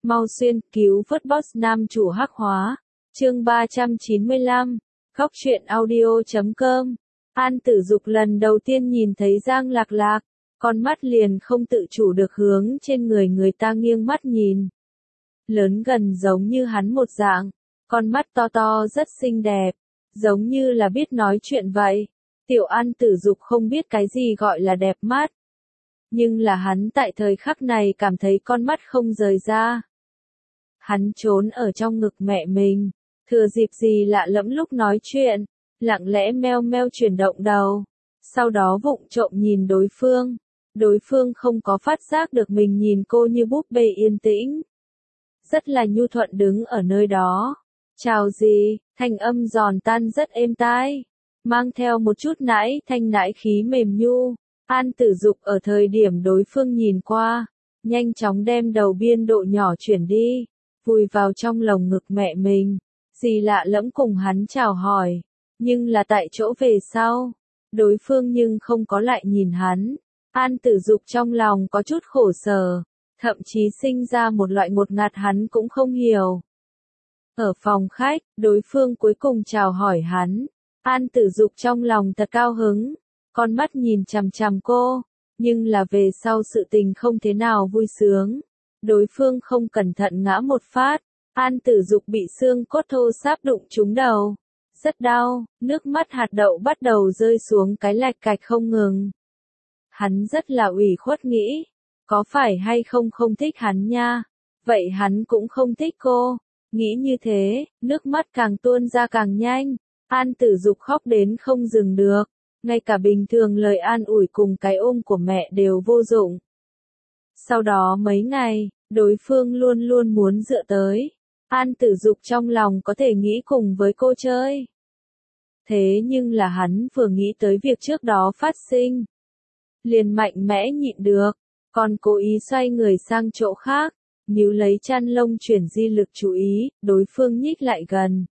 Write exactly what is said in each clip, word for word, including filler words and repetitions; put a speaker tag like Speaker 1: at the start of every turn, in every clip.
Speaker 1: Mau xuyên cứu vớt boss nam chủ hắc hóa. Chương ba trăm chín mươi lăm. Góc truyện audio chấm com. An Tử Dục lần đầu tiên nhìn thấy Giang Lạc Lạc, con mắt liền không tự chủ được hướng trên người người ta nghiêng mắt nhìn. Lớn gần giống như hắn một dạng, con mắt to to rất xinh đẹp, giống như là biết nói chuyện vậy. Tiểu An Tử Dục không biết cái gì gọi là đẹp mắt, nhưng là hắn tại thời khắc này cảm thấy con mắt không rời ra. Hắn trốn ở trong ngực mẹ mình, thừa dịp gì lạ lẫm lúc nói chuyện, lặng lẽ meo meo chuyển động đầu, sau đó vụng trộm nhìn đối phương. Đối phương không có phát giác được mình nhìn cô như búp bê yên tĩnh, rất là nhu thuận đứng ở nơi đó. Chào gì, thanh âm giòn tan rất êm tai, mang theo một chút nãi thanh nãi khí mềm nhu. An Tử Dục ở thời điểm đối phương nhìn qua, nhanh chóng đem đầu biên độ nhỏ chuyển đi, vùi vào trong lồng ngực mẹ mình. Dì lạ lẫm cùng hắn chào hỏi, nhưng là tại chỗ về sau, đối phương nhưng không có lại nhìn hắn. An Tử Dục trong lòng có chút khổ sở, thậm chí sinh ra một loại ngột ngạt hắn cũng không hiểu. Ở phòng khách, đối phương cuối cùng chào hỏi hắn. An Tử Dục trong lòng thật cao hứng, con mắt nhìn chằm chằm cô, nhưng là về sau sự tình không thế nào vui sướng. Đối phương không cẩn thận ngã một phát, An Tử Dục bị xương cốt thô ráp đụng trúng đầu, rất đau, nước mắt hạt đậu bắt đầu rơi xuống cái lạch cạch không ngừng. Hắn rất là ủy khuất nghĩ, có phải hay không không thích hắn nha, vậy hắn cũng không thích cô. Nghĩ như thế, nước mắt càng tuôn ra càng nhanh, An Tử Dục khóc đến không dừng được, ngay cả bình thường lời an ủi cùng cái ôm của mẹ đều vô dụng. Sau đó mấy ngày, đối phương luôn luôn muốn dựa tới, An Tử Dục trong lòng có thể nghĩ cùng với cô chơi. Thế nhưng là hắn vừa nghĩ tới việc trước đó phát sinh, liền mạnh mẽ nhịn được, còn cố ý xoay người sang chỗ khác, níu lấy chăn lông chuyển di lực chú ý, đối phương nhích lại gần.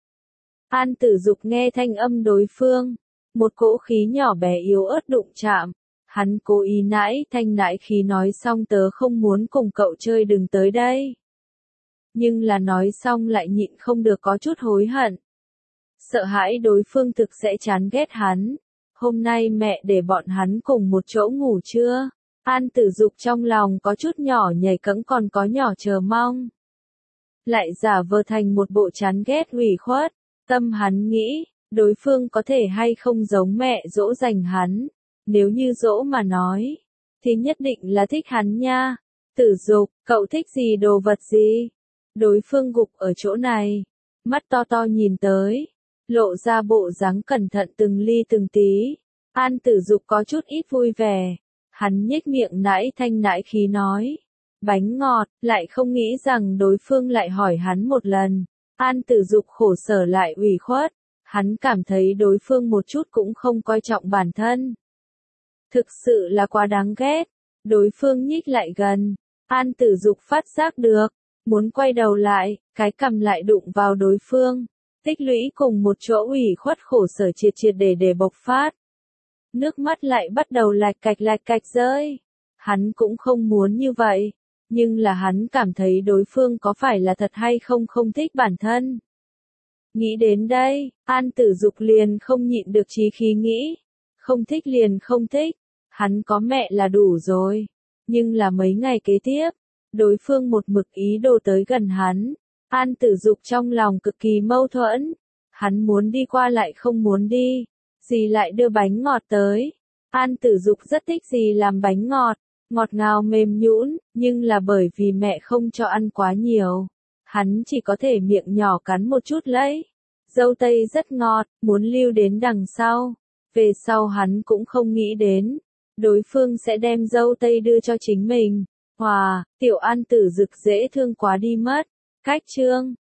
Speaker 1: An Tử Dục nghe thanh âm đối phương, một cỗ khí nhỏ bé yếu ớt đụng chạm, hắn cố ý nãi thanh nãi khí nói xong tớ không muốn cùng cậu chơi đừng tới đây. Nhưng là nói xong lại nhịn không được có chút hối hận. Sợ hãi đối phương thực sẽ chán ghét hắn. Hôm nay mẹ để bọn hắn cùng một chỗ ngủ chưa? An Tử Dục trong lòng có chút nhỏ nhảy cẫng còn có nhỏ chờ mong. Lại giả vờ thành một bộ chán ghét ủy khuất. Tâm hắn nghĩ, đối phương có thể hay không giống mẹ dỗ dành hắn. Nếu như dỗ mà nói, thì nhất định là thích hắn nha. Tử Dục, cậu thích gì đồ vật gì? Đối phương gục ở chỗ này, mắt to to nhìn tới, lộ ra bộ dáng cẩn thận từng ly từng tí. An Tử Dục có chút ít vui vẻ, hắn nhếch miệng nãi thanh nãi khí nói, bánh ngọt, lại không nghĩ rằng đối phương lại hỏi hắn một lần. An Tử Dục khổ sở lại ủy khuất, hắn cảm thấy đối phương một chút cũng không coi trọng bản thân. Thực sự là quá đáng ghét, đối phương nhích lại gần, An Tử Dục phát giác được, muốn quay đầu lại, cái cằm lại đụng vào đối phương, tích lũy cùng một chỗ ủy khuất khổ sở triệt triệt để để bộc phát. Nước mắt lại bắt đầu lạch cạch lạch cạch rơi. Hắn cũng không muốn như vậy, nhưng là hắn cảm thấy đối phương có phải là thật hay không không thích bản thân. Nghĩ đến đây, An Tử Dục liền không nhịn được chí khí nghĩ, không thích liền không thích, hắn có mẹ là đủ rồi. Nhưng là mấy ngày kế tiếp, đối phương một mực ý đồ tới gần hắn, An Tử Dục trong lòng cực kỳ mâu thuẫn, hắn muốn đi qua lại không muốn đi. Dì lại đưa bánh ngọt tới. An Tử Dục rất thích dì làm bánh ngọt, ngọt ngào mềm nhũn, nhưng là bởi vì mẹ không cho ăn quá nhiều, hắn chỉ có thể miệng nhỏ cắn một chút lấy. Dâu tây rất ngọt, muốn lưu đến đằng sau. Về sau hắn cũng không nghĩ đến, đối phương sẽ đem dâu tây đưa cho chính mình. Hòa, tiểu An Tử Dục dễ thương quá đi mất. Cách chương